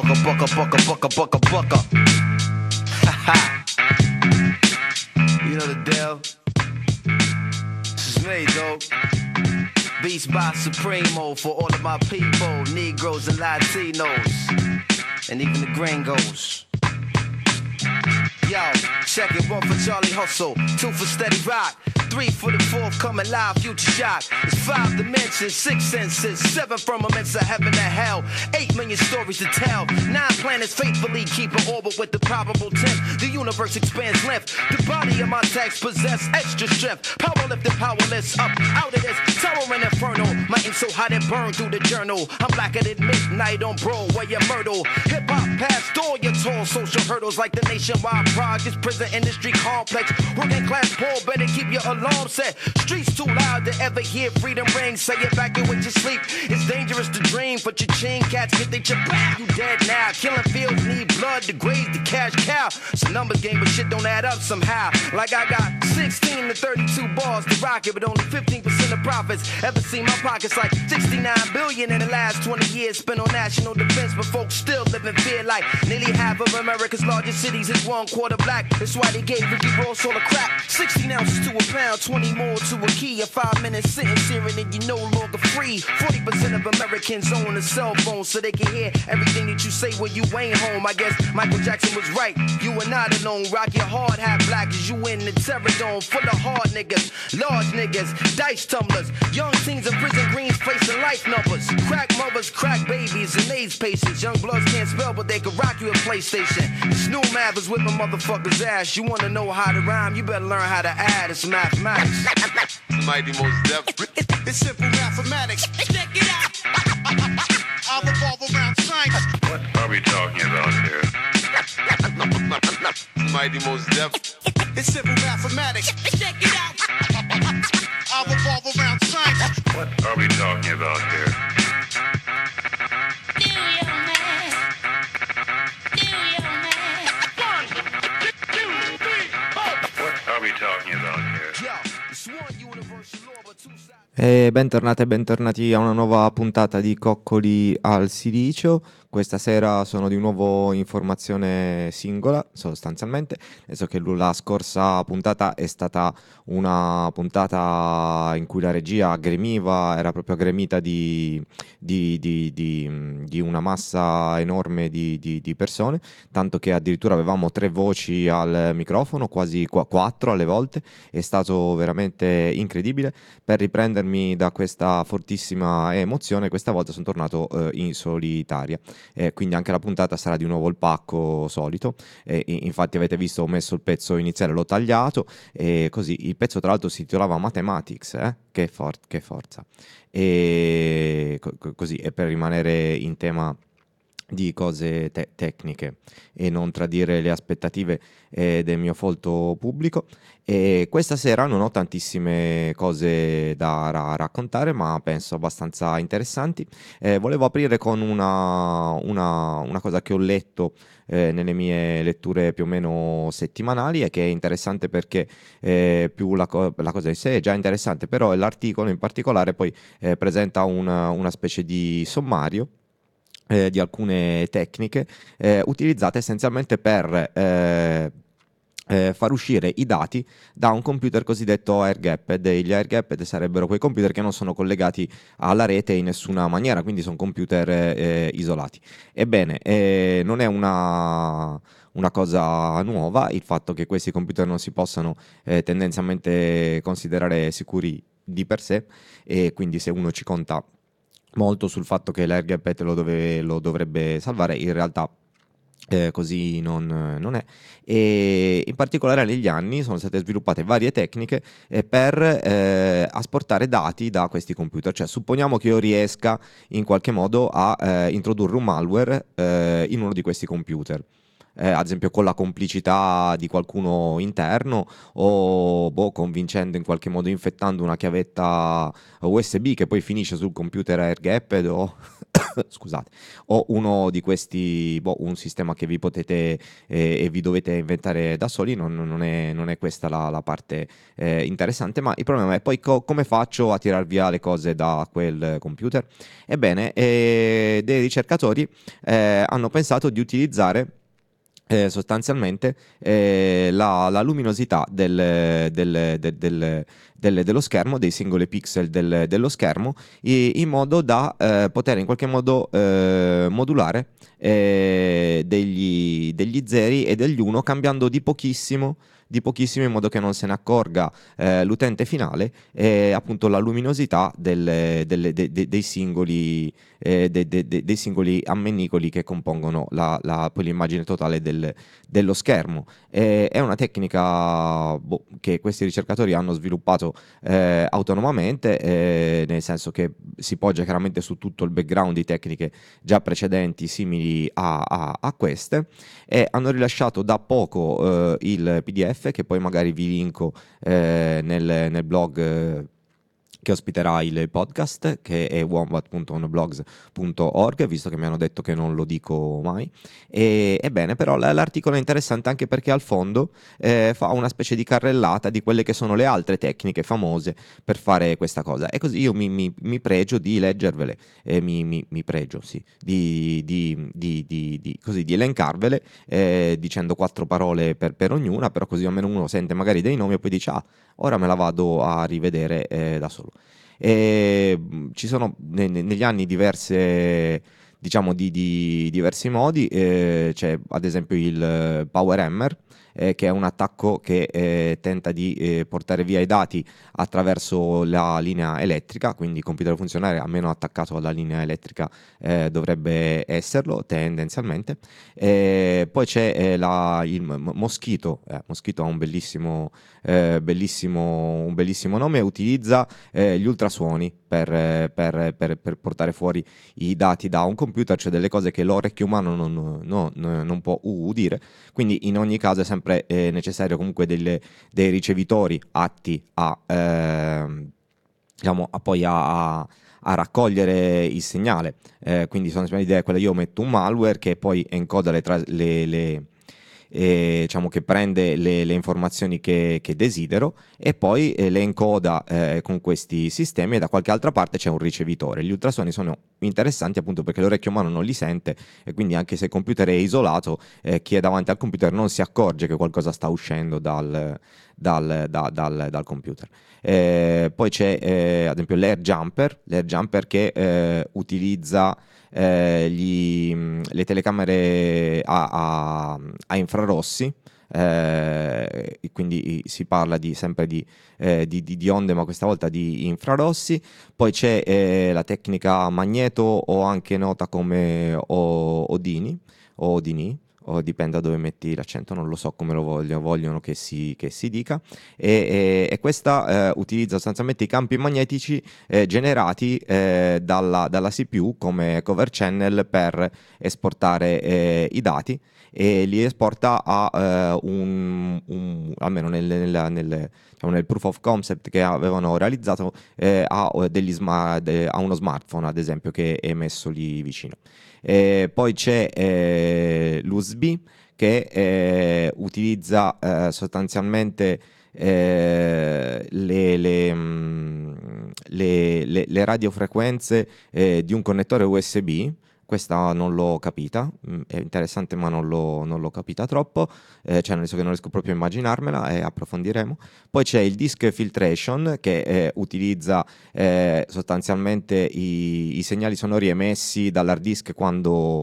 bucka. Haha. You know the deal. This is me, dog. Beats by Supremo for all of my people, Negroes and Latinos, and even the gringos. Yo, check it, 1 for Charlie Hustle, 2 for Steady Rock, 3 for the forthcoming live future shock. It's 5 dimensions, 6 senses, 7 firmaments of heaven and hell, 8 million stories to tell, 9 planets faithfully keep an orbit with the probable 10th. The universe expands length, the body of my text possess extra strength. Power lifted, powerless, up out of this terror and inferno. My ink so hot it burned through the journal. I'm blacker than midnight on Broadway and Myrtle. Hip hop past all your tall social hurdles like the nationwide projects, prison industry complex. Working class poor, better keep your alarm set. Streets too loud to ever hear freedom ring. Say evacuate your sleep. It's dangerous to dream, but your chain cats get they bow. You dead now. Killing fields need blood to graze the cash cow. It's a numbers game, but shit don't add up somehow. Like I got 16 to 32 bars to rock it, but only 15% of profits. Ever seen my pockets like 69 billion in the last 20 years spent on national defense, but folks still live in fear like nearly half of America's largest cities is 1/4 black. That's why they gave Ricky Ross all the crap. 16 ounces to a pound, 20 more to a key. A 5 minute sentence here and then you're no longer free. 40% of Americans own a cell phone so they can hear everything that you say when you ain't home. I guess Michael Jackson was right. You are not alone. Rock your hard hat black as you in the terror dome. Full of hard niggas, large niggas, dice tumblers. Young teens in prison greens facing life numbers. Crack mothers, crack babies, and AIDS patients. Young bloods can't spell, but they can rock you a PlayStation. Snoop Math is whipping motherfuckers' ass. You wanna know how to rhyme? You better learn how to add. It's mathematics. Mighty Most Def. It's simple mathematics. Check it out. I'll revolve around science. What are we talking about here? Mighty Most Def. It's simple mathematics. Check it out. I'll revolve around science. What are we talking about here? Do your math. Do your math. 1, 2, 3, 4. What are we talking about here? Yo, it's one universal law, but two sides. E bentornate e bentornati a una nuova puntata di Coccoli al Silicio. Questa sera sono di nuovo in formazione singola, sostanzialmente, nel senso che la scorsa puntata è stata una puntata in cui la regia gremiva, era proprio gremita di una massa enorme di persone, tanto che addirittura avevamo 3 voci al microfono, quasi 4 alle volte. È stato veramente incredibile. Per riprendermi da questa fortissima emozione, questa volta sono tornato in solitaria. Quindi anche la puntata sarà di nuovo il pacco solito. Infatti avete visto, ho messo il pezzo iniziale, l'ho tagliato, e così il pezzo tra l'altro si titolava Mathematics, che forza, e così, e per rimanere in tema di cose tecniche e non tradire le aspettative del mio folto pubblico. E questa sera non ho tantissime cose da raccontare, ma penso abbastanza interessanti. Volevo aprire con una cosa che ho letto nelle mie letture più o meno settimanali, e che è interessante perché più la cosa in sé è già interessante, però l'articolo in particolare poi presenta una specie di sommario di alcune tecniche utilizzate essenzialmente per far uscire i dati da un computer cosiddetto air-gapped. Gli air-gapped sarebbero quei computer che non sono collegati alla rete in nessuna maniera, quindi sono computer isolati. Ebbene, non è una cosa nuova il fatto che questi computer non si possano tendenzialmente considerare sicuri di per sé, e quindi se uno ci conta molto sul fatto che l'air-gapped lo dovrebbe salvare, in realtà così non è. E in particolare negli anni sono state sviluppate varie tecniche per asportare dati da questi computer. Cioè, supponiamo che io riesca in qualche modo a introdurre un malware in uno di questi computer, ad esempio con la complicità di qualcuno interno, o convincendo in qualche modo, infettando una chiavetta USB che poi finisce sul computer air-gapped, o scusate, o uno di questi, un sistema che vi potete e vi dovete inventare da soli, non è questa la parte interessante, ma il problema è poi come faccio a tirar via le cose da quel computer? Ebbene, dei ricercatori hanno pensato di utilizzare sostanzialmente la luminosità dello schermo, dei singoli pixel dello schermo, in modo da poter in qualche modo modulare degli zeri e degli 1, cambiando di pochissimo in modo che non se ne accorga l'utente finale, appunto la luminosità dei singoli ammenicoli che compongono poi l'immagine totale dello schermo. È una tecnica che questi ricercatori hanno sviluppato autonomamente, nel senso che si poggia chiaramente su tutto il background di tecniche già precedenti simili a queste, e hanno rilasciato da poco il PDF, che poi magari vi linko nel blog che ospiterà il podcast, che è wombat.onblogs.org, visto che mi hanno detto che non lo dico mai. Ebbene, però l'articolo è interessante anche perché al fondo fa una specie di carrellata di quelle che sono le altre tecniche famose per fare questa cosa, e così io mi pregio di leggervele, mi pregio, sì, così di elencarvele, dicendo 4 parole per ognuna, però così almeno uno sente magari dei nomi e poi dice ora me la vado a rivedere da solo. Ci sono negli anni diverse, diciamo, di diversi modi. C'è ad esempio il Power Hammer, che è un attacco che tenta di portare via i dati attraverso la linea elettrica, quindi il computer funzionare almeno attaccato alla linea elettrica dovrebbe esserlo tendenzialmente. Poi c'è il Mosquito. Mosquito ha un bellissimo nome, utilizza gli ultrasuoni per portare fuori i dati da un computer, cioè delle cose che l'orecchio umano non può udire, quindi in ogni caso è sempre necessario comunque dei ricevitori atti poi a raccogliere il segnale, quindi sono l'idea è quella: io metto un malware che poi encoda diciamo che prende le informazioni che desidero e poi le encoda con questi sistemi, e da qualche altra parte c'è un ricevitore. Gli ultrasuoni sono interessanti appunto perché l'orecchio umano non li sente, e quindi anche se il computer è isolato, chi è davanti al computer non si accorge che qualcosa sta uscendo dal computer. Poi c'è ad esempio l'Air Jumper che utilizza le telecamere a infrarossi, quindi si parla sempre di onde, ma questa volta di infrarossi. Poi c'è la tecnica magneto, o anche nota come Odini, o dipende da dove metti l'accento, non lo so come lo vogliono che si dica, e questa utilizza sostanzialmente i campi magnetici generati dalla CPU come cover channel per esportare i dati, e li esporta almeno nel proof of concept che avevano realizzato, a uno smartphone ad esempio, che è messo lì vicino. Poi c'è l'USB che utilizza sostanzialmente le radiofrequenze di un connettore USB. Questa non l'ho capita, è interessante ma non l'ho capita troppo, cioè nel senso che non riesco proprio a immaginarmela, e approfondiremo. Poi c'è il disk filtration che utilizza sostanzialmente i segnali sonori emessi dall'hard disk quando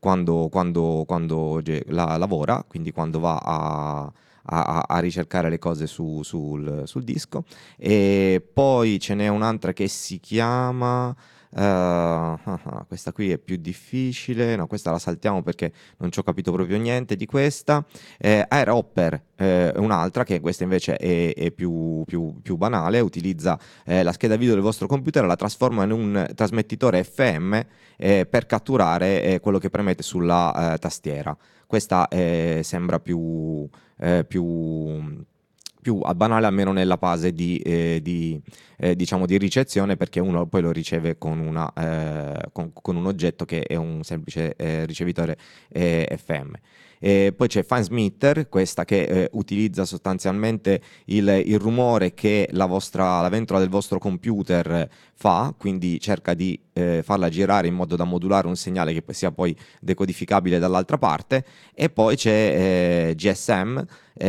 lavora, quindi quando va a ricercare le cose sul disco. E poi ce n'è un'altra che si chiama... questa qui è più difficile, no, questa la saltiamo perché non ci ho capito proprio niente di questa. AirHopper è un'altra, che questa invece è più banale, utilizza la scheda video del vostro computer, la trasforma in un trasmettitore FM per catturare quello che premete sulla tastiera. Questa sembra più più banale, almeno nella fase diciamo di ricezione, perché uno poi lo riceve con un oggetto che è un semplice ricevitore FM. E poi c'è FineSmithR, questa che utilizza sostanzialmente il rumore che la ventola del vostro computer fa, quindi cerca di farla girare in modo da modulare un segnale che sia poi decodificabile dall'altra parte. E poi c'è GSM,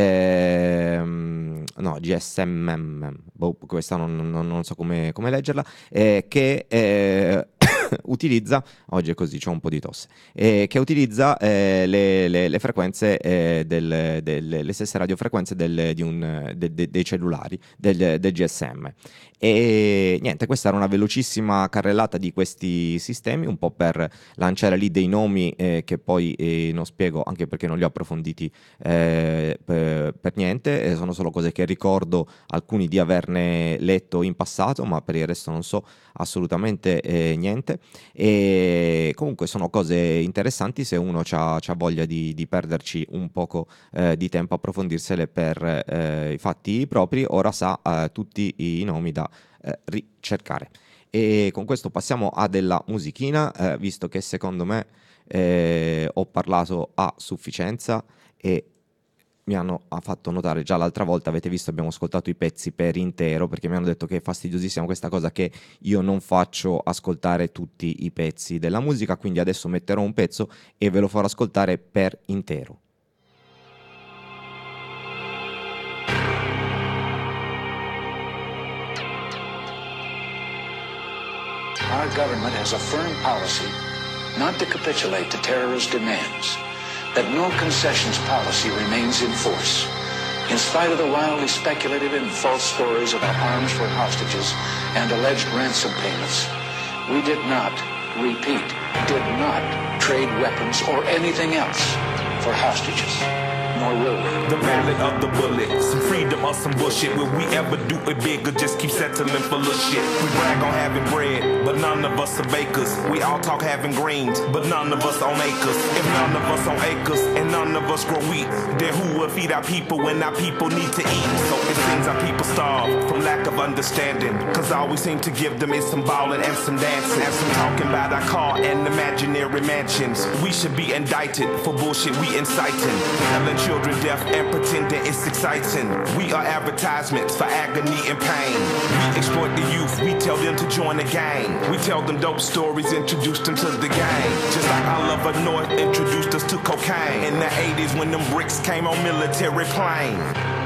questa non so come leggerla, che utilizza, oggi è così, c'ho un po' di tosse, che utilizza le frequenze, le stesse radiofrequenze dei cellulari, del GSM. E niente, questa era una velocissima carrellata di questi sistemi, un po' per lanciare lì dei nomi che poi non spiego, anche perché non li ho approfonditi per niente, sono solo cose che ricordo, alcuni di averne letto in passato, ma per il resto non so assolutamente niente. E comunque sono cose interessanti, se uno c'ha voglia di perderci un poco di tempo a approfondirsele per i fatti propri, ora sa tutti i nomi da ricercare. E con questo passiamo a della musichina, visto che secondo me ho parlato a sufficienza e ha fatto notare già l'altra volta, avete visto, abbiamo ascoltato i pezzi per intero, perché mi hanno detto che è fastidiosissima questa cosa che io non faccio ascoltare tutti i pezzi della musica, quindi adesso metterò un pezzo e ve lo farò ascoltare per intero. Our government has a firm policy not to capitulate to terrorist demands, that no concessions policy remains in force. In spite of the wildly speculative and false stories about arms for hostages and alleged ransom payments, we did not, repeat, did not trade weapons or anything else for hostages. Nor will we. The ballad of the bullet, some freedom or some bullshit. Will we ever do it big or just keep settling for little shit? We brag on having bread, but none of us are bakers. We all talk having greens, but none of us own acres. If none of us own acres and none of us grow wheat, then who will feed our people when our people need to eat? So it seems our people starve from lack of understanding, cause all we seem to give them is some ballin' and some dancing and some talking about our car and imaginary mansions. We should be indicted for bullshit we inciting, telling children deaf and pretending it's exciting. We are advertisements for agony and pain. We exploit the youth, we tell them to join the gang. We tell them dope stories, introduce them to the gang. Just like Oliver North introduced us to cocaine in the 80s when them bricks came on military plane.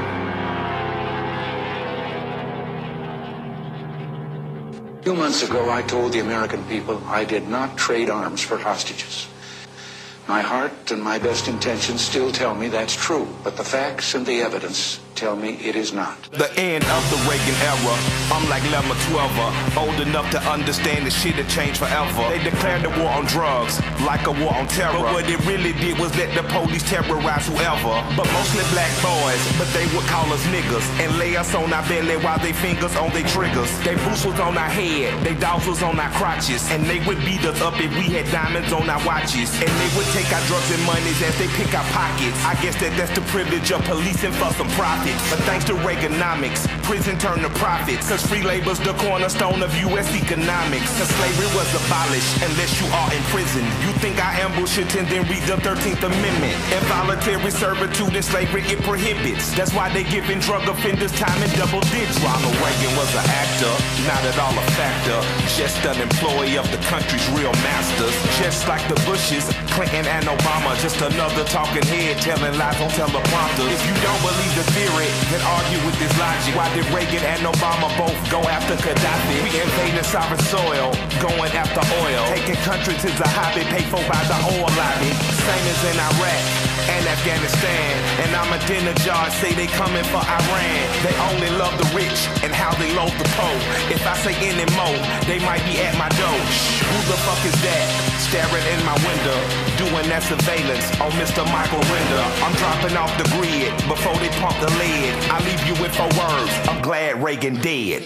A few months ago, I told the American people I did not trade arms for hostages. My heart and my best intentions still tell me that's true, but the facts and the evidence tell me it is not. The end of the Reagan era, I'm like Lemma 12, old enough to understand the shit had changed forever. They declared the war on drugs, like a war on terror, but what it really did was let the police terrorize whoever, but mostly black boys, but they would call us niggas, and lay us on our belly while they fingers on their triggers. They boots was on our head, they dogs was on our crotches, and they would beat us up if we had diamonds on our watches, and they would take our drugs and monies as they pick our pockets. I guess that's the privilege of policing for some profit. But thanks to Reaganomics, prison turned to profits, cause free labor's the cornerstone of U.S. economics. Cause slavery was abolished unless you are in prison. You think I ambush it and then read the 13th Amendment. Involuntary servitude in slavery it prohibits. That's why they giving drug offenders time in double digits. Ronald Reagan was an actor, not at all a factor, just an employee of the country's real masters. Just like the Bushes, Clinton and Obama, just another talking head telling lies on teleprompters. If you don't believe the theory, then argue with this logic. Why did Reagan and Obama both go after Gaddafi? We invading sovereign soil, going after oil, taking countries is a hobby paid for by the oil lobby. Same as in Iraq and Afghanistan, and Ahmadinejad say they coming for Iran. They only love the rich and how they loathe the poor. If I say any more, they might be at my door. Who the fuck is that staring in my window, doing that surveillance on Mr. Michael Render? I'm dropping off the grid before they pump the lead. I leave you with 4 words, I'm glad Reagan dead.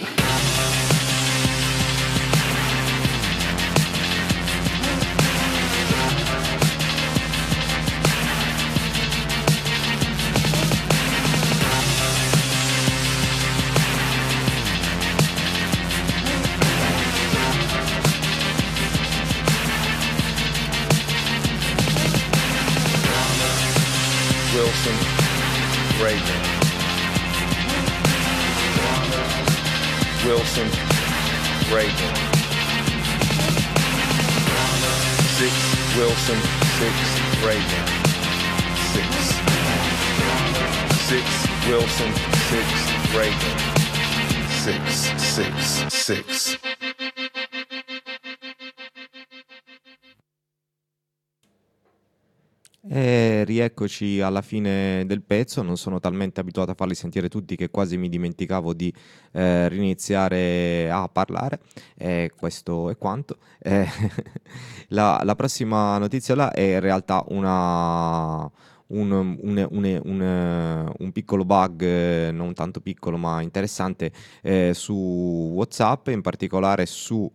Reagan. Wilson, Reagan. 6, Wilson, 6, Reagan. 6. 6, Wilson, 6, Reagan. 6, 6, 6. E rieccoci alla fine del pezzo, non sono talmente abituato a farli sentire tutti che quasi mi dimenticavo di riniziare a parlare, questo è quanto. La prossima notizia là è in realtà un piccolo bug, non tanto piccolo ma interessante, su WhatsApp, in particolare su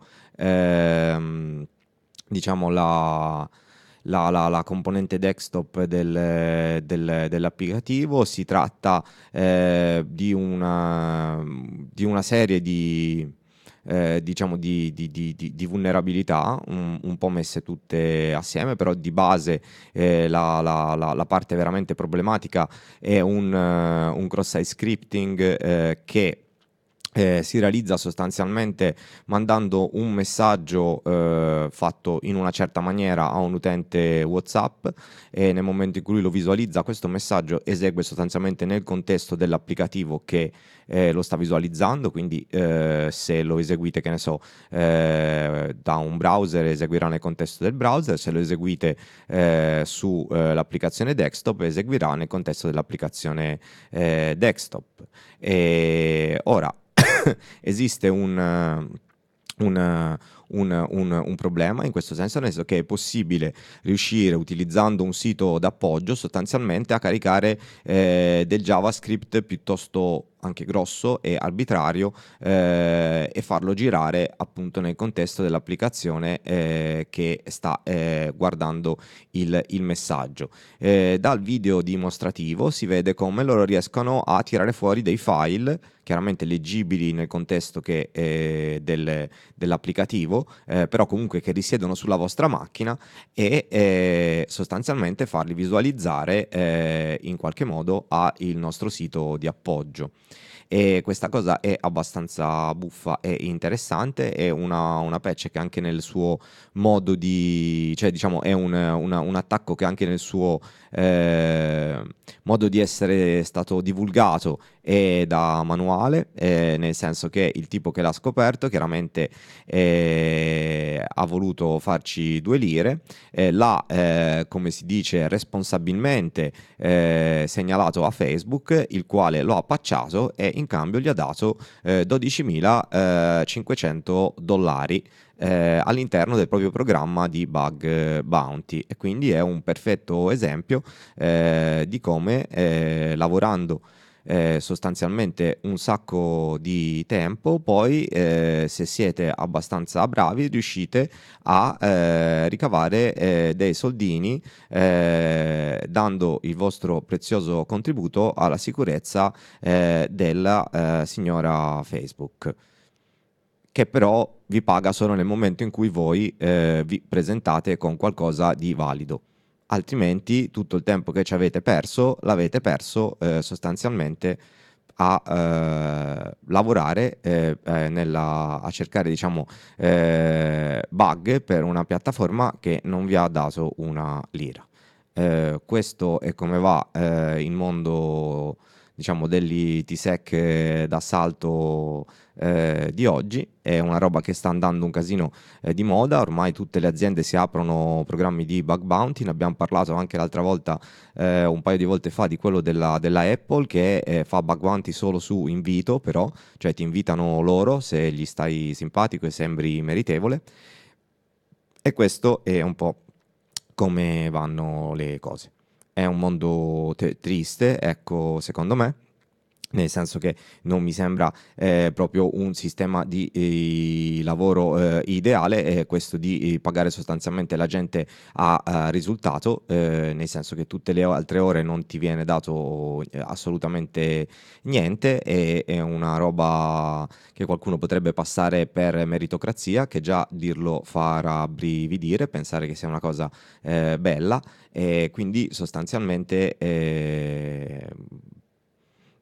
diciamo la componente desktop dell'applicativo. Si tratta di una serie di diciamo di vulnerabilità un po' messe tutte assieme, però di base la parte veramente problematica è un cross-site scripting che si realizza sostanzialmente mandando un messaggio fatto in una certa maniera a un utente WhatsApp, e nel momento in cui lo visualizza questo messaggio esegue sostanzialmente nel contesto dell'applicativo che lo sta visualizzando. Quindi se lo eseguite, che ne so, da un browser, eseguirà nel contesto del browser; se lo eseguite su l'applicazione desktop, eseguirà nel contesto dell'applicazione desktop. E ora esiste un problema in questo senso, nel senso che è possibile riuscire, utilizzando un sito d'appoggio, sostanzialmente a caricare del JavaScript piuttosto anche grosso e arbitrario, e farlo girare appunto nel contesto dell'applicazione che sta guardando il messaggio. Dal video dimostrativo si vede come loro riescono a tirare fuori dei file chiaramente leggibili nel contesto dell'applicativo, però comunque che risiedono sulla vostra macchina, e sostanzialmente farli visualizzare in qualche modo al nostro sito di appoggio. E questa cosa è abbastanza buffa e interessante. È una patch che anche nel suo modo di, cioè diciamo è un attacco che anche nel suo modo di essere stato divulgato è da manuale, nel senso che il tipo che l'ha scoperto chiaramente ha voluto farci 2 lire, l'ha come si dice responsabilmente segnalato a Facebook, il quale lo ha patchato e in cambio gli ha dato $12.500 all'interno del proprio programma di bug bounty. E quindi è un perfetto esempio di come lavorando sostanzialmente un sacco di tempo, poi se siete abbastanza bravi riuscite a ricavare dei soldini, dando il vostro prezioso contributo alla sicurezza della signora Facebook, che però vi paga solo nel momento in cui voi vi presentate con qualcosa di valido. Altrimenti tutto il tempo che ci avete perso l'avete perso sostanzialmente a lavorare a cercare diciamo bug per una piattaforma che non vi ha dato una lira. Questo è come va il mondo diciamo dell'IT-Sec d'assalto di oggi. È una roba che sta andando un casino di moda, ormai tutte le aziende si aprono programmi di bug bounty. Ne abbiamo parlato anche l'altra volta, un paio di volte fa, di quello della Apple che fa bug bounty solo su invito, però, cioè ti invitano loro se gli stai simpatico e sembri meritevole. E questo è un po' come vanno le cose. È un mondo triste, ecco, secondo me, nel senso che non mi sembra proprio un sistema di lavoro ideale, questo di pagare sostanzialmente la gente a risultato, nel senso che tutte le altre ore non ti viene dato assolutamente niente. È una roba che qualcuno potrebbe passare per meritocrazia, che già dirlo fa rabbrividire, pensare che sia una cosa bella, e quindi sostanzialmente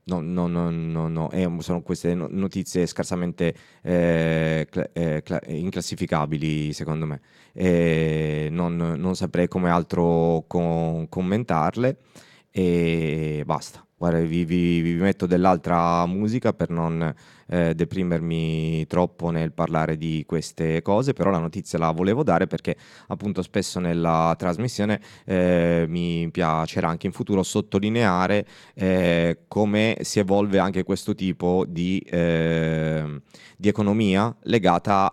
no, sono queste notizie scarsamente inclassificabili, secondo me. Non saprei come altro commentarle e basta. Guarda, vi metto dell'altra musica per non deprimermi troppo nel parlare di queste cose, però la notizia la volevo dare perché appunto spesso nella trasmissione mi piacerà anche in futuro sottolineare come si evolve anche questo tipo di economia legata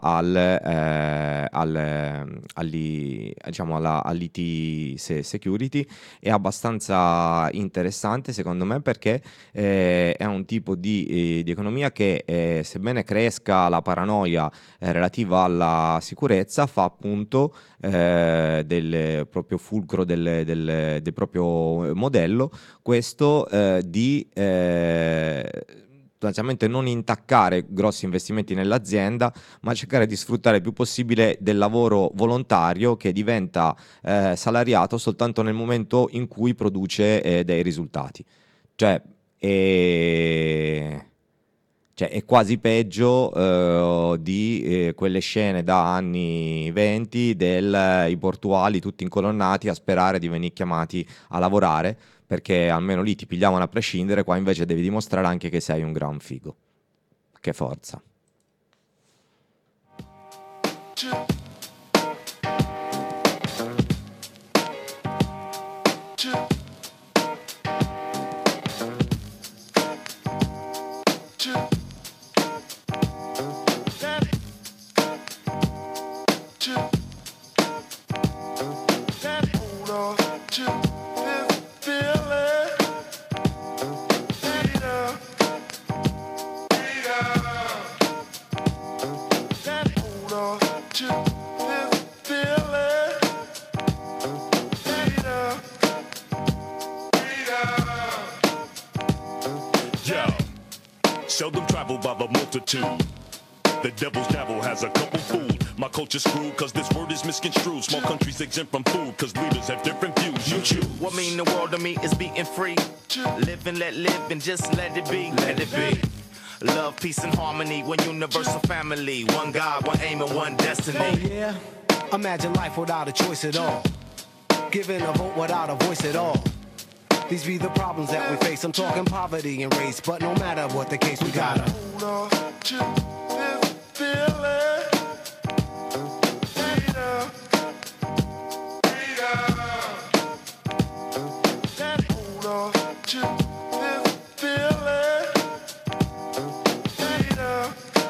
diciamo all'IT security. È abbastanza interessante secondo me perché è un tipo di economia che sebbene cresca la paranoia relativa alla sicurezza, fa appunto del proprio fulcro del proprio modello questo di sostanzialmente non intaccare grossi investimenti nell'azienda, ma cercare di sfruttare il più possibile del lavoro volontario che diventa salariato soltanto nel momento in cui produce dei risultati. Cioè è quasi peggio di quelle scene da anni 20 i portuali tutti incolonnati a sperare di venire chiamati a lavorare, perché almeno lì ti pigliavano a prescindere, qua invece devi dimostrare anche che sei un gran figo. Che forza. Seldom traveled by the multitude. The devil's dabble has a couple food. My culture's screwed cause this word is misconstrued. Small countries exempt from food cause leaders have different views. You choose. What mean the world to me is being free. Live and let live and just let it be. Let it be. Love, peace, and harmony. One universal family. One God, one aim, and one destiny. Oh yeah? Imagine life without a choice at all. Giving a vote without a voice at all. These be the problems that we face. I'm talking poverty and race, but no matter what the case, we gotta hold on to this feeling. Freedom. Freedom. Hold on to this feeling. Freedom.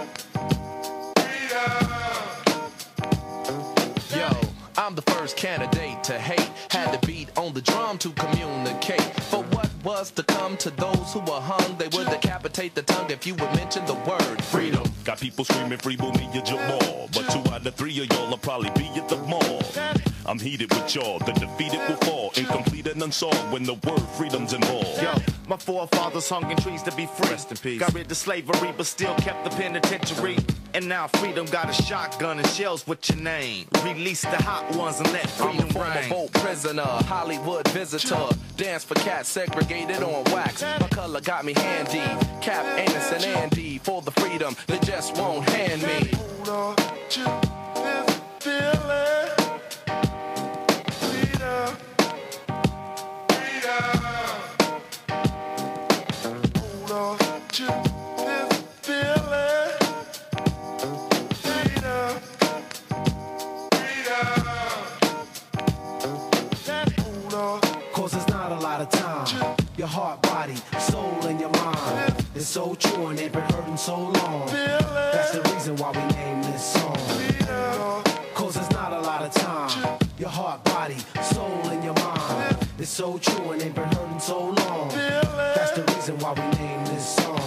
Freedom. Yo, I'm the first candidate to hate. Had to beat on the drum to communicate. For what was to come to those who were hung, they would decapitate the tongue if you would mention the word freedom. Got people screaming free Boomy Jamal, but 2 out of 3 of y'all will probably be at the mall. I'm heated with y'all, the defeated will fall, incomplete and unsolved when the word freedom's involved. Yo, my forefathers hung in trees to be free. Rest in peace. Got rid of slavery, but still kept the penitentiary. And now freedom got a shotgun and shells with your name. Release the hot ones and let freedom I'm a former reign. boat prisoner, Hollywood visitor. Dance for cats segregated on wax. My color got me handy. Cap, Anus, and Andy for the freedom they just won't hand me. hold on to this feeling. Freedom. Freedom. Hold on to this feeling. Freedom. Freedom. Hold on. Cause there's not a lot of time. Your heart, body, soul, and your mind. It's so true and they've been hurting so long. That's the reason why we named this song. Cause there's not a lot of time. Your heart, body, soul, and your mind. It's so true and they've been hurting so long. That's the reason why we named this song.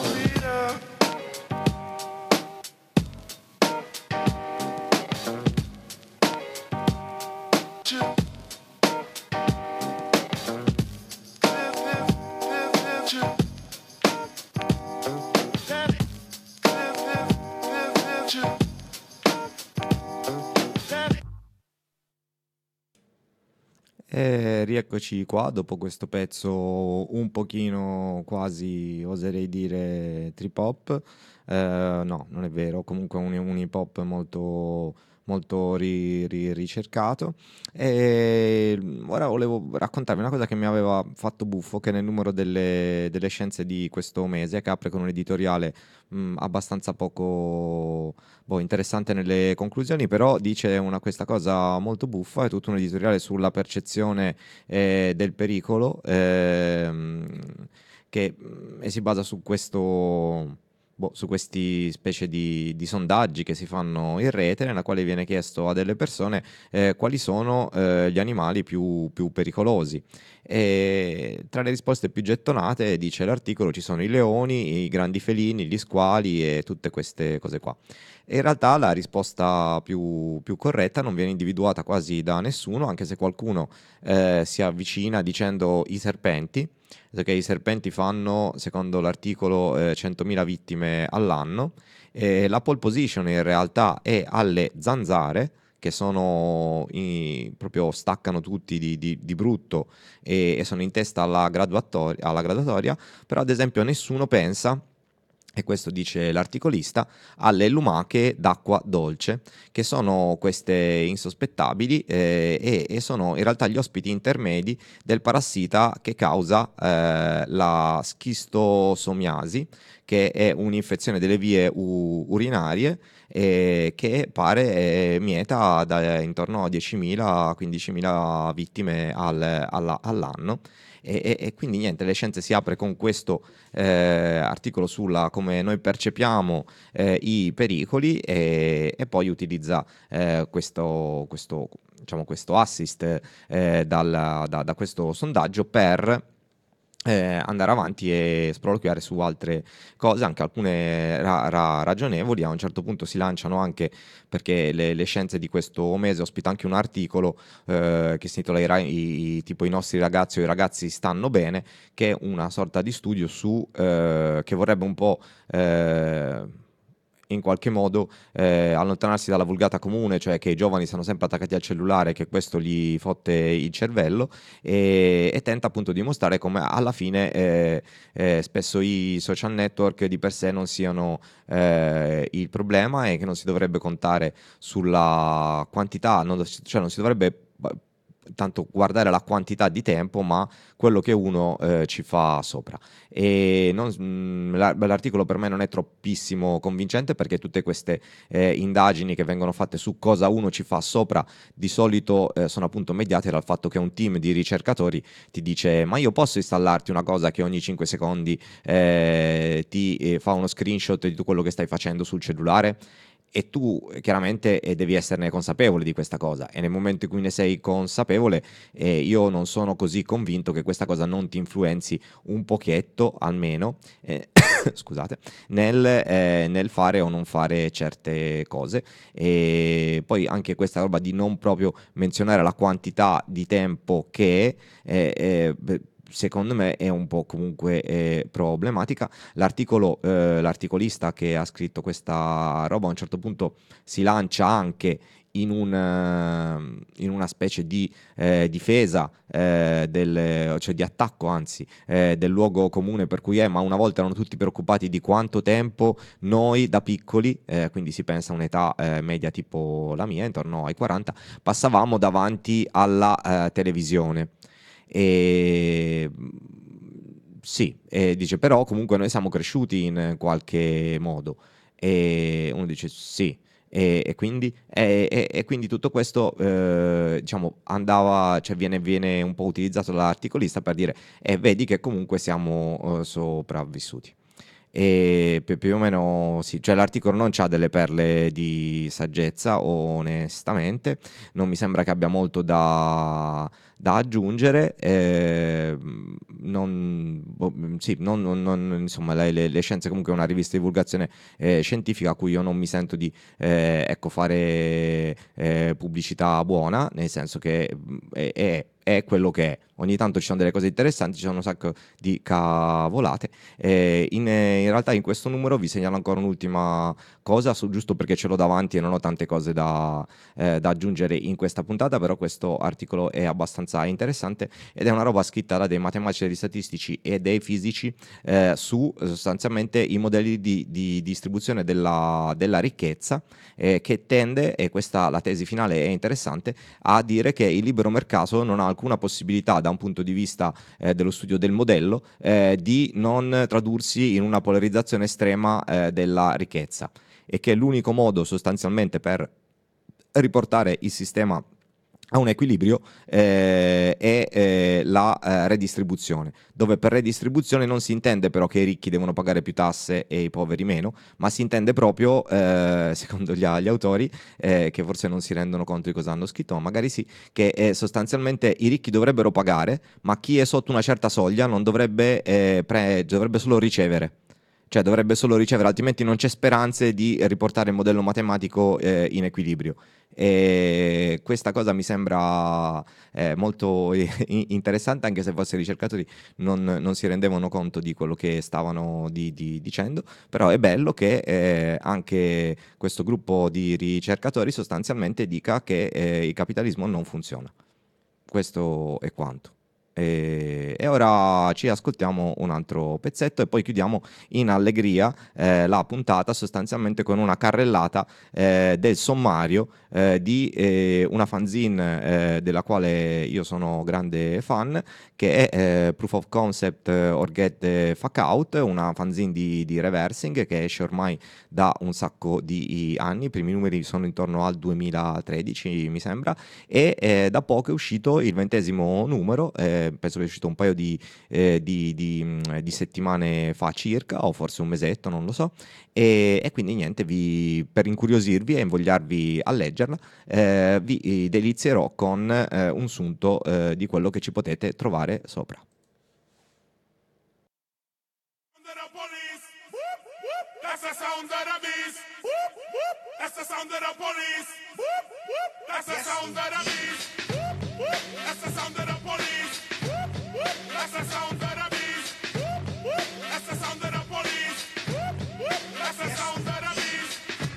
E rieccoci qua dopo questo pezzo un pochino quasi, oserei dire, trip hop. No, non è vero, comunque un hip hop molto, molto ricercato. E ora volevo raccontarvi una cosa che mi aveva fatto buffo, che nel numero delle scienze di questo mese, che apre con un editoriale abbastanza poco interessante nelle conclusioni, però dice questa cosa molto buffa. È tutto un editoriale sulla percezione del pericolo, che si basa su su questi specie di sondaggi che si fanno in rete, nella quale viene chiesto a delle persone quali sono gli animali più pericolosi. E tra le risposte più gettonate, dice l'articolo, ci sono i leoni, i grandi felini, gli squali e tutte queste cose qua. E in realtà la risposta più corretta non viene individuata quasi da nessuno, anche se qualcuno si avvicina dicendo i serpenti, perché i serpenti fanno, secondo l'articolo, 100.000 vittime all'anno. E la pole position in realtà è alle zanzare, che sono proprio staccano tutti di brutto e sono in testa alla graduatoria, però ad esempio nessuno pensa, e questo dice l'articolista, alle lumache d'acqua dolce, che sono queste insospettabili e sono in realtà gli ospiti intermedi del parassita che causa la schistosomiasi, che è un'infezione delle vie urinarie che pare mieta intorno a 10.000-15.000 vittime all'anno. E quindi niente, le scienze si apre con questo articolo sulla come noi percepiamo i pericoli e poi utilizza questo assist da questo sondaggio per andare avanti e sproloquiare su altre cose, anche alcune ragionevoli. A un certo punto si lanciano anche, perché le scienze di questo mese ospita anche un articolo che si intitola tipo i nostri ragazzi o i ragazzi stanno bene, che è una sorta di studio che vorrebbe un po' in qualche modo allontanarsi dalla vulgata comune, cioè che i giovani stanno sempre attaccati al cellulare, che questo gli fotte il cervello, e tenta appunto di dimostrare come alla fine spesso i social network di per sé non siano il problema, e che non si dovrebbe contare sulla quantità, cioè non si dovrebbe tanto guardare la quantità di tempo, ma quello che uno ci fa sopra. E l'articolo per me non è troppissimo convincente, perché tutte queste indagini che vengono fatte su cosa uno ci fa sopra di solito sono appunto mediate dal fatto che un team di ricercatori ti dice: ma io posso installarti una cosa che ogni 5 secondi ti fa uno screenshot di tutto quello che stai facendo sul cellulare? E tu chiaramente devi esserne consapevole di questa cosa, e nel momento in cui ne sei consapevole io non sono così convinto che questa cosa non ti influenzi un pochetto almeno scusate, nel fare o non fare certe cose. E poi anche questa roba di non proprio menzionare la quantità di tempo che secondo me è un po' comunque problematica. L'articolista che ha scritto questa roba a un certo punto si lancia anche in una specie di difesa cioè di attacco anzi del luogo comune, per cui ma una volta erano tutti preoccupati di quanto tempo noi da piccoli, quindi si pensa a un'età media tipo la mia, intorno ai 40, passavamo davanti alla televisione. E sì, dice, però comunque noi siamo cresciuti in qualche modo, e uno dice sì, e quindi tutto questo diciamo andava, cioè viene un po' utilizzato dall'articolista per dire vedi che comunque siamo sopravvissuti. E più o meno sì, cioè l'articolo non c'ha delle perle di saggezza, onestamente non mi sembra che abbia molto da aggiungere. Insomma, le scienze comunque è una rivista di divulgazione scientifica a cui io non mi sento di fare pubblicità buona, nel senso che è quello che è. Ogni tanto ci sono delle cose interessanti, ci sono un sacco di cavolate. In realtà in questo numero vi segnalo ancora un'ultima cosa, giusto perché ce l'ho davanti e non ho tante cose da aggiungere in questa puntata, però questo articolo è abbastanza abbastanza interessante, ed è una roba scritta da dei matematici, degli statistici e dei fisici su sostanzialmente i modelli di distribuzione della ricchezza, che tende, e questa la tesi finale è interessante, a dire che il libero mercato non ha alcuna possibilità da un punto di vista dello studio del modello di non tradursi in una polarizzazione estrema della ricchezza, e che l'unico modo sostanzialmente per riportare il sistema a un equilibrio è la redistribuzione, dove per redistribuzione non si intende però che i ricchi devono pagare più tasse e i poveri meno, ma si intende proprio, secondo gli autori, che forse non si rendono conto di cosa hanno scritto, ma magari sì, che sostanzialmente i ricchi dovrebbero pagare, ma chi è sotto una certa soglia non dovrebbe, dovrebbe solo ricevere. Cioè dovrebbe solo ricevere, altrimenti non c'è speranze di riportare il modello matematico in equilibrio. E questa cosa mi sembra molto interessante, anche se forse i ricercatori non si rendevano conto di quello che stavano dicendo, però è bello che anche questo gruppo di ricercatori sostanzialmente dica che il capitalismo non funziona. Questo è quanto. E ora ci ascoltiamo un altro pezzetto e poi chiudiamo in allegria la puntata sostanzialmente con una carrellata del sommario di una fanzine della quale io sono grande fan, che è Proof of Concept or Get the Fuck Out, una fanzine di reversing che esce ormai da un sacco di anni. I primi numeri sono intorno al 2013 mi sembra, e da poco è uscito il 20° numero, penso che è uscito un paio di settimane fa circa, o forse un mesetto, non lo so, e quindi niente, per incuriosirvi e invogliarvi a leggerla, vi delizierò con un sunto di quello che ci potete trovare sopra. That's the sound of the beast. That's the sound of the police. That's the sound of the beast. That's the sound of the police. That's the sound of the beast. That's the sound of the police. That's the sound of the beast.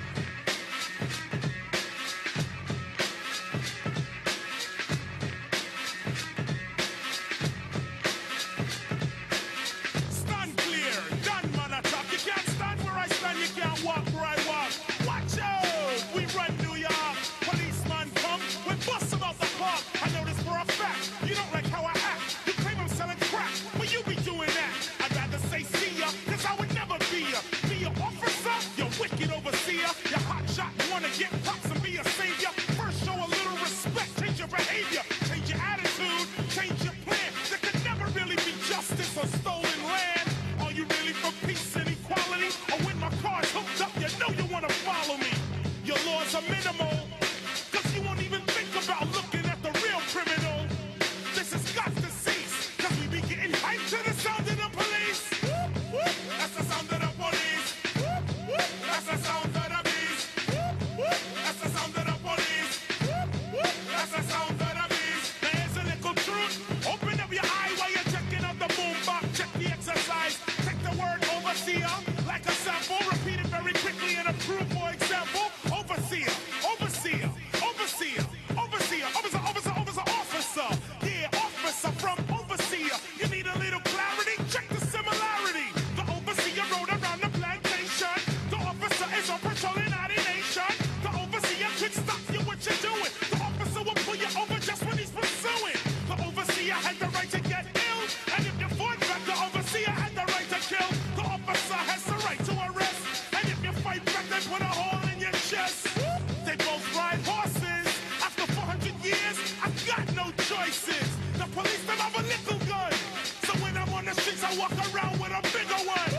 Stand clear, done man attack. You can't stand where I stand, you can't walk where I walk. Watch out, we run New York. Policeman come, we bust them out the park. I know this for a fact, you don't like how I act. You claim I'm selling crack, but you be doing that. I'd rather say see ya, cause I would never be ya. Be an officer, you wicked overseer. You hot shot, wanna get props and be a savior. First show a little respect, change your behavior. Change your attitude, change your plan. There could never really be justice or stolen land. Are you really for peace and equality? Or when my car's hooked up, you know you wanna follow me. Your laws are minimal, cause you won't even think about looking at the real criminal. This has got to cease, cause we be getting hyped to the sound of the police. That's the sound of the police. That's the sound of the beast. That's the sound of the police. That's the sound of the beast. There's a little truth. Open up your eye while you're checking out the boombox. Check the exercise. Take the word overseer like a sample. Repeat it very quickly and approve for example. Overseer, overseer, overseer, overseer, officer, officer, officer, officer. Yeah, officer from overseer. You need a little clarity? Check the similarity. The overseer rode around the plantation. The officer is on patrol in our nation. The overseer could stop you what you're doing. The officer will pull you over just when he's pursuing. The overseer had the right to get ill. And if you fought back, the overseer had the right to kill. The officer has the right to arrest. And if you fight back, they put a hole in your chest. They both ride horses. After 400 years, I've got no choices. The police don't have a nickel gun. So when I'm on the streets, I walk around with a bigger one.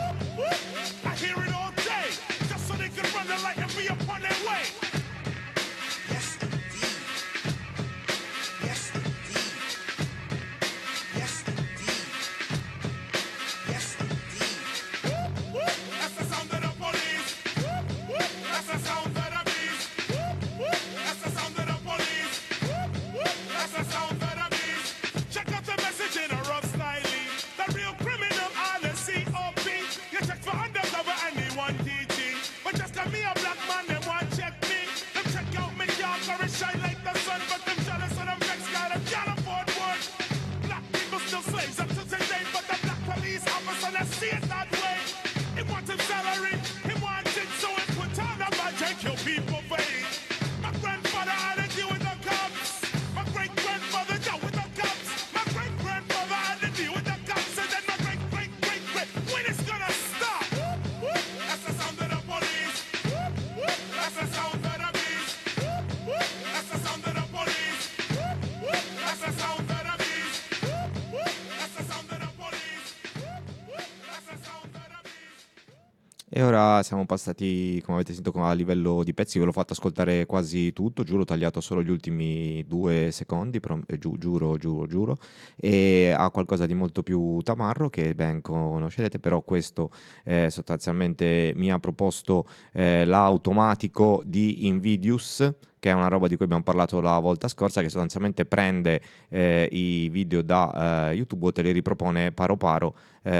I hear it all day, just so they can run the light and be upon their way. Yes, indeed. Yes, indeed. Yes, indeed. Yes, indeed. That's the sound of the police. That's the sound of the beast. That's the sound of the police. That's the sound of the beast. Check out the message in a rough styling. The real criminal on the COP. You check for undercover and they want DG. But just cause me a black man, they want check me. That's the sound of the beast. That's the sound of the police. That's the sound of the beast. That's the sound of the police. That's the sound of the beast. E ora siamo passati, come avete sentito, a livello di pezzi. Ve l'ho fatto ascoltare quasi tutto, giuro, ho tagliato solo gli ultimi 2 secondi, giuro, e ha qualcosa di molto più tamarro che ben conoscerete, però questo sostanzialmente mi ha proposto l'automatico di Invidious, che è una roba di cui abbiamo parlato la volta scorsa, che sostanzialmente prende i video da YouTube, te li ripropone paro paro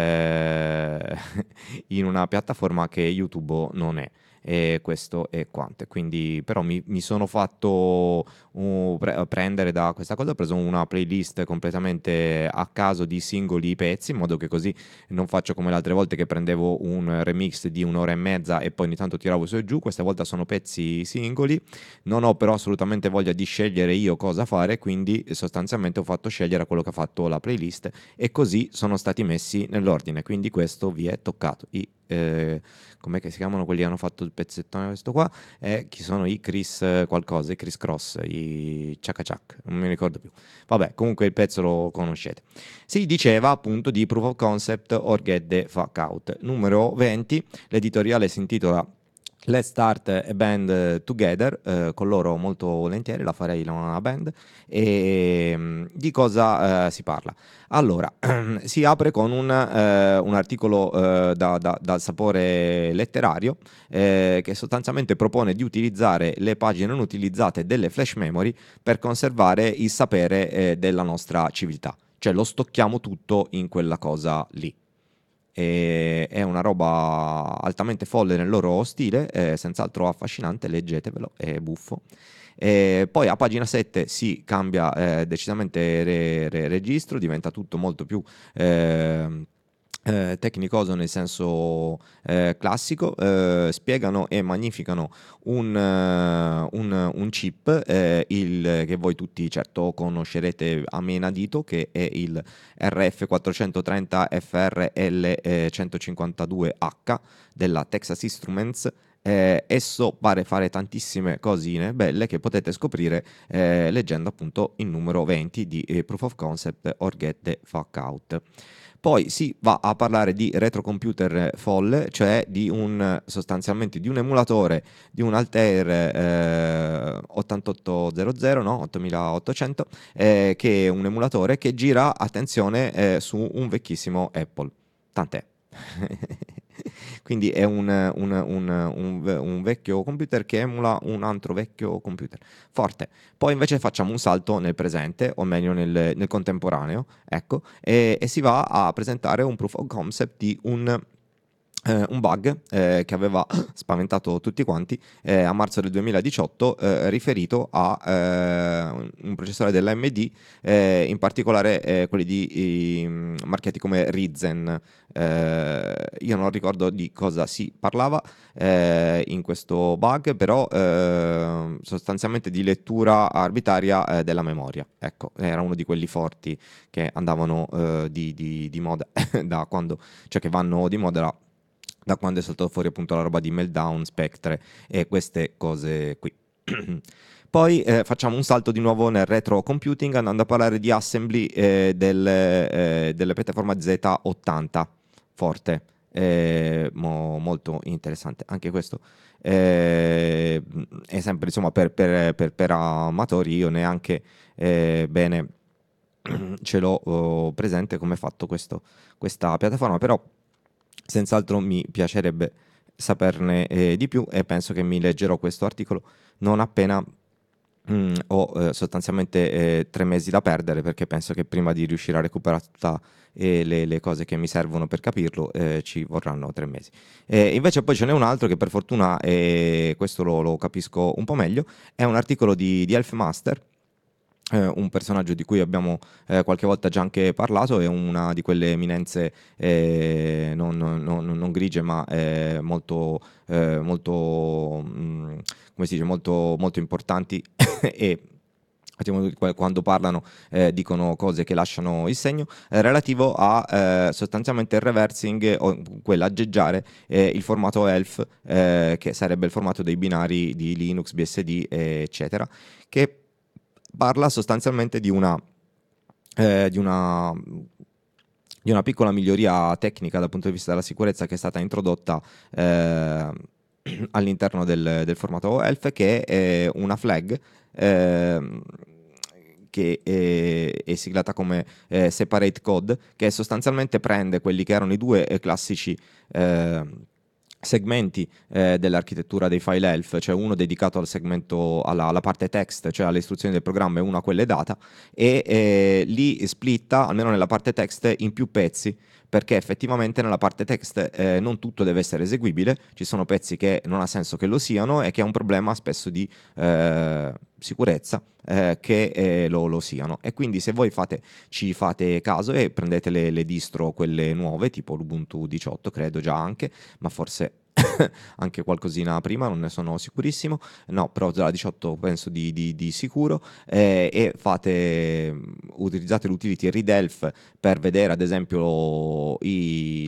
in una piattaforma che YouTube non è. E questo è quanto. Quindi però mi sono fatto prendere da questa cosa. Ho preso una playlist completamente a caso di singoli pezzi, in modo che così non faccio come le altre volte che prendevo un remix di 1 ora e mezza e poi ogni tanto tiravo su e giù. Questa volta sono pezzi singoli, non ho però assolutamente voglia di scegliere io cosa fare, quindi sostanzialmente ho fatto scegliere quello che ha fatto la playlist e così sono stati messi nell'ordine. Quindi questo vi è toccato. Com'è che si chiamano quelli che hanno fatto il pezzettone questo qua? Chi sono i Chris qualcosa, i Chris Cross, i Chaka Chak, non mi ricordo più. Vabbè, comunque il pezzo lo conoscete. Si diceva appunto di Proof of Concept or Get the Fuck Out. Numero 20, l'editoriale si intitola Let's Start a Band Together, con loro molto volentieri la farei una band. E di cosa si parla? Allora, si apre con un articolo dal sapore letterario, che sostanzialmente propone di utilizzare le pagine non utilizzate delle flash memory per conservare il sapere della nostra civiltà, cioè lo stocchiamo tutto in quella cosa lì. È una roba altamente folle nel loro stile, senz'altro affascinante, leggetevelo, è buffo. Poi a pagina 7 si cambia decisamente registro, diventa tutto molto più tecnicoso nel senso classico. Spiegano e magnificano un chip, che voi tutti certo conoscerete a menadito, che è il RF430FRL152H della Texas Instruments. Esso pare fare tantissime cosine belle che potete scoprire leggendo appunto il numero 20 di Proof of Concept or Get the Fuck Out. Poi si va a parlare di retrocomputer folle, cioè sostanzialmente di un emulatore di un Altair 8800, no? 8800, che è un emulatore che gira, attenzione, su un vecchissimo Apple. Tant'è. Quindi è un vecchio computer che emula un altro vecchio computer. Forte. Poi invece facciamo un salto nel presente, o meglio nel contemporaneo, ecco, e si va a presentare un proof of concept di un bug che aveva spaventato tutti quanti a marzo del 2018, riferito a un processore dell'AMD, in particolare quelli marchiati come Ryzen. Io non ricordo di cosa si parlava in questo bug, però sostanzialmente di lettura arbitraria della memoria. Ecco, era uno di quelli forti che andavano di moda da quando, cioè che vanno di moda da quando è saltato fuori appunto la roba di Meltdown, Spectre e queste cose qui. Poi facciamo un salto di nuovo nel retro computing, andando a parlare di assembly delle piattaforme Z80, forte, molto interessante anche questo. È sempre insomma per amatori. Io neanche bene ce l'ho presente come è fatto questa piattaforma, però senz'altro mi piacerebbe saperne di più, e penso che mi leggerò questo articolo non appena ho sostanzialmente 3 mesi da perdere, perché penso che prima di riuscire a recuperare tutte le cose che mi servono per capirlo ci vorranno 3 mesi. Invece poi ce n'è un altro che per fortuna, questo lo capisco un po' meglio, è un articolo di Elfmaster, un personaggio di cui abbiamo qualche volta già anche parlato. È una di quelle eminenze non grigie, ma molto come si dice, molto importanti e quando parlano dicono cose che lasciano il segno, relativo a sostanzialmente il reversing o quell'aggeggiare il formato ELF, che sarebbe il formato dei binari di Linux, BSD, eccetera, che parla sostanzialmente di una piccola miglioria tecnica dal punto di vista della sicurezza che è stata introdotta all'interno del formato ELF, che è una flag che è siglata come separate code, che sostanzialmente prende quelli che erano i due classici segmenti dell'architettura dei file ELF, cioè uno dedicato al segmento alla parte text, cioè alle istruzioni del programma, e uno a quelle data, e li splitta, almeno nella parte text, in più pezzi, perché effettivamente nella parte text non tutto deve essere eseguibile, ci sono pezzi che non ha senso che lo siano e che è un problema spesso di sicurezza che lo siano. E quindi se voi ci fate caso e prendete le distro, quelle nuove, tipo l'Ubuntu 18 credo già anche, ma forse anche qualcosina prima, non ne sono sicurissimo, no, però della 18 penso di sicuro, e utilizzate l'utility readelf per vedere ad esempio gli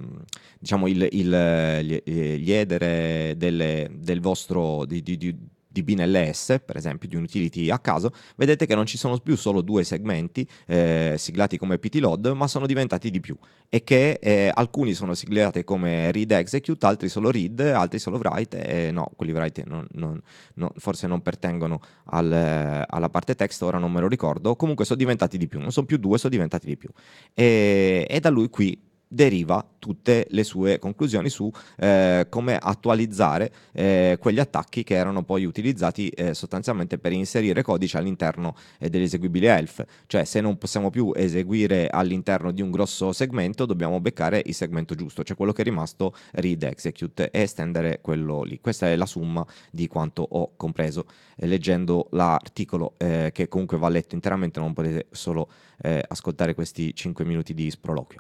header del vostro di BNLS, per esempio, di un utility a caso, vedete che non ci sono più solo due segmenti siglati come ptload, ma sono diventati di più, e che alcuni sono siglati come read execute, altri solo read, altri solo write, no, quelli write forse non pertengono alla parte text, ora non me lo ricordo, comunque sono diventati di più, non sono più due, sono diventati di più, e da lui qui deriva tutte le sue conclusioni su come attualizzare quegli attacchi che erano poi utilizzati sostanzialmente per inserire codice all'interno degli eseguibili ELF, cioè se non possiamo più eseguire all'interno di un grosso segmento dobbiamo beccare il segmento giusto, cioè quello che è rimasto read execute, e estendere quello lì. Questa è la somma di quanto ho compreso leggendo l'articolo, che comunque va letto interamente, non potete solo ascoltare questi 5 minuti di sproloquio.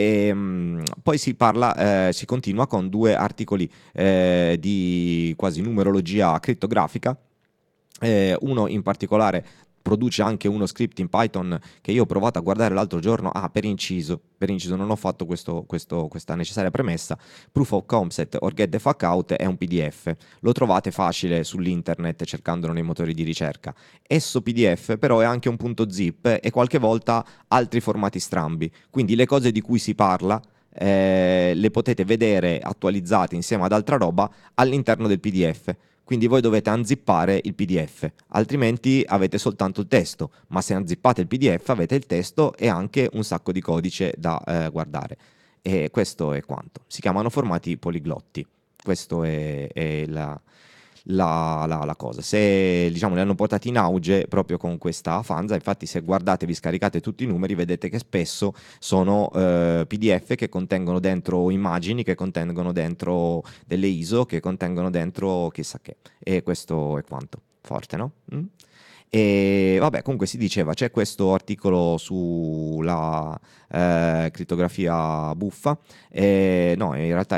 Poi si continua con due articoli di quasi numerologia crittografica, uno in particolare produce anche uno script in Python che io ho provato a guardare l'altro giorno. Per inciso, non ho fatto questa necessaria premessa. Proof of Concept or Get the Fuck Out è un PDF, lo trovate facile sull'internet cercandolo nei motori di ricerca. Esso PDF però è anche un .zip e qualche volta altri formati strambi, quindi le cose di cui si parla le potete vedere attualizzate insieme ad altra roba all'interno del PDF. Quindi voi dovete unzippare il PDF, altrimenti avete soltanto il testo, ma se unzippate il PDF avete il testo e anche un sacco di codice da guardare. E questo è quanto. Si chiamano formati poliglotti. Questo è la cosa. Se diciamo li hanno portati in auge proprio con questa fanza, infatti se guardate, vi scaricate tutti i numeri, vedete che spesso sono PDF che contengono dentro immagini, che contengono dentro delle ISO, che contengono dentro chissà che, e questo è quanto. Forte, no? E vabbè, comunque si diceva, c'è questo articolo sulla crittografia buffa, no, in realtà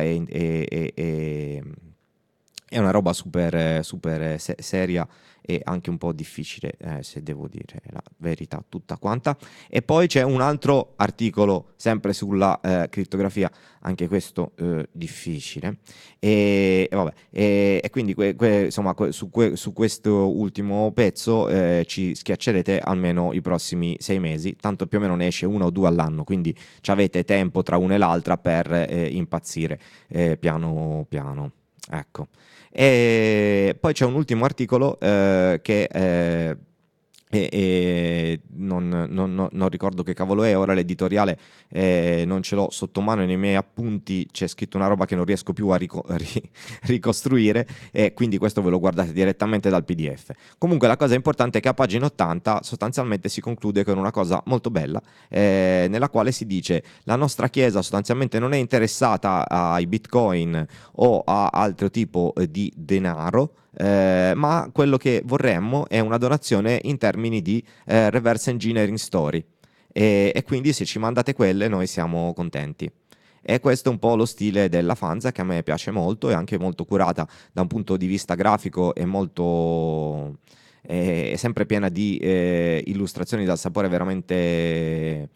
è una roba super seria e anche un po' difficile, se devo dire la verità tutta quanta. E poi c'è un altro articolo sempre sulla crittografia, anche questo difficile, e vabbè, e quindi insomma su questo ultimo pezzo ci schiaccerete almeno i prossimi 6 mesi, tanto più o meno ne esce 1 o 2 all'anno, quindi ci avete tempo tra una e l'altra per impazzire piano piano, ecco. E poi c'è un ultimo articolo che non ricordo che cavolo è, ora l'editoriale non ce l'ho sotto mano, nei miei appunti c'è scritto una roba che non riesco più a ricostruire, e quindi questo ve lo guardate direttamente dal PDF. Comunque la cosa importante è che a pagina 80 sostanzialmente si conclude con una cosa molto bella, nella quale si dice: la nostra chiesa sostanzialmente non è interessata ai bitcoin o a altro tipo di denaro, ma quello che vorremmo è una donazione in termini di reverse engineering story, e quindi se ci mandate quelle noi siamo contenti. E questo è un po' lo stile della fanza, che a me piace molto, è anche molto curata da un punto di vista grafico e molto è sempre piena di illustrazioni dal sapore veramente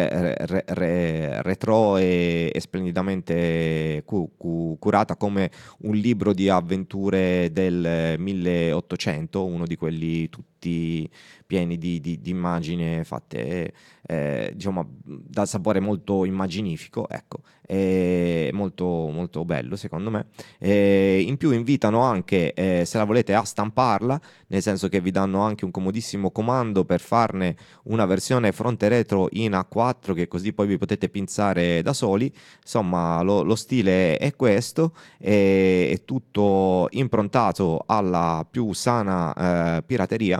retro e splendidamente curata, come un libro di avventure del 1800, uno di quelli tutti pieni di immagini fatte diciamo dal sapore molto immaginifico, ecco, è molto molto bello secondo me. In più invitano anche, se la volete, a stamparla, nel senso che vi danno anche un comodissimo comando per farne una versione fronte retro in A4, che così poi vi potete pinzare da soli. Insomma, lo stile è questo, è tutto improntato alla più sana pirateria,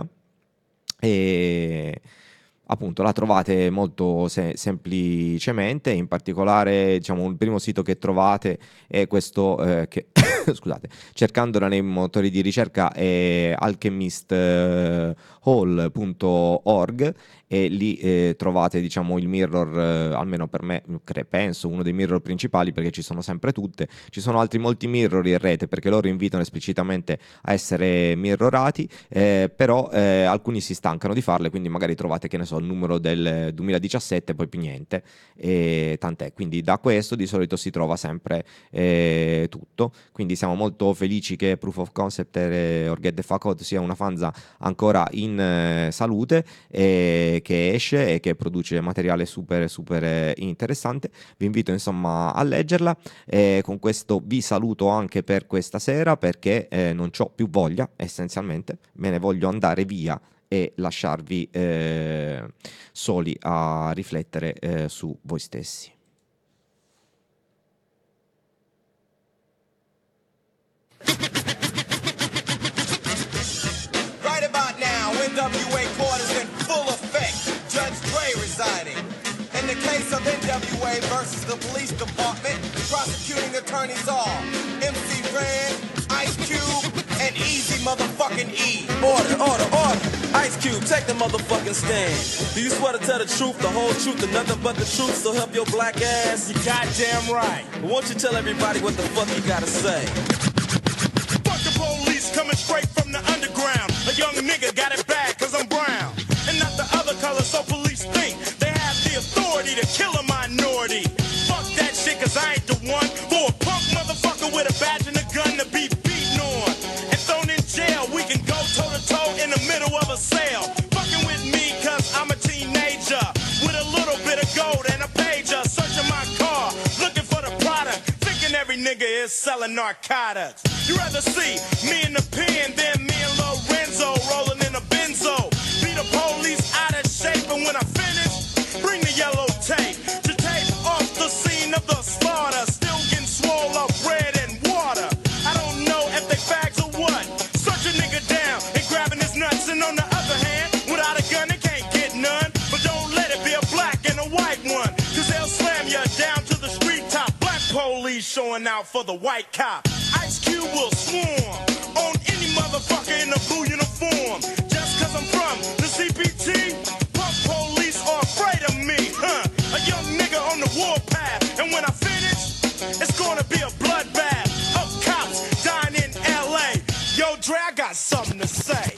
e appunto la trovate molto semplicemente. In particolare, diciamo, il primo sito che trovate è questo che scusate, cercandola nei motori di ricerca, è alchemisthall.org, e lì trovate, diciamo, il mirror, almeno per me penso uno dei mirror principali, perché ci sono sempre tutte. Ci sono altri molti mirror in rete, perché loro invitano esplicitamente a essere mirrorati, però alcuni si stancano di farle, quindi magari trovate, che ne so, il numero del 2017 e poi più niente, e tant'è. Quindi da questo di solito si trova sempre tutto, quindi siamo molto felici che Proof of Concept e Or Get the Fuck Out sia una fanzine ancora in salute, che esce e che produce materiale super super interessante. Vi invito insomma a leggerla, con questo vi saluto anche per questa sera, perché non c'ho più voglia, essenzialmente me ne voglio andare via e lasciarvi soli a riflettere su voi stessi. Right about now, NWA quarters in full effect. Judge Dre residing. In the case of NWA versus the police department, prosecuting attorneys are MC Ren, Ice Cube, and Easy motherfucking E. Order, order, order. Ice Cube, take the motherfucking stand. Do you swear to tell the truth, the whole truth, and nothing but the truth, so help your black ass? You goddamn right. Won't you tell everybody what the fuck you gotta say? Fuck the police coming straight from the underground. A young nigga got it bad cause I'm brown. And not the other color, so police think they have the authority to kill a minority. Fuck that shit cause I ain't the one for a punk motherfucker with a badge and a gun to be beaten on and thrown in jail. We can go toe to toe in the middle of a sale. Fucking with me cause I'm a teenager with a little bit of gold and a pager. Searching my car, looking for the product, thinking every nigga is selling narcotics. You rather see me in the pen than me and Lorenzo rolling in a benzo. Be the police out of shape, and when I finish, bring the yellow tape to tape off the scene of the slaughter. Still getting swole up bread and water. I don't know if they fags or what. Search a nigga down and grabbing his nuts, and on the other hand, without a gun they can't get none. But don't let it be a black and a white one, cause they'll slam you down to the street top. Black police showing out for the white cop. Ice Cube will swarm on any motherfucker in a blue uniform. Just cause I'm from the CPT, punk police are afraid of me, huh? A young nigga on the warpath, and when I finish, it's gonna be a bloodbath of cops dying in LA. Yo, Dre, I got something to say.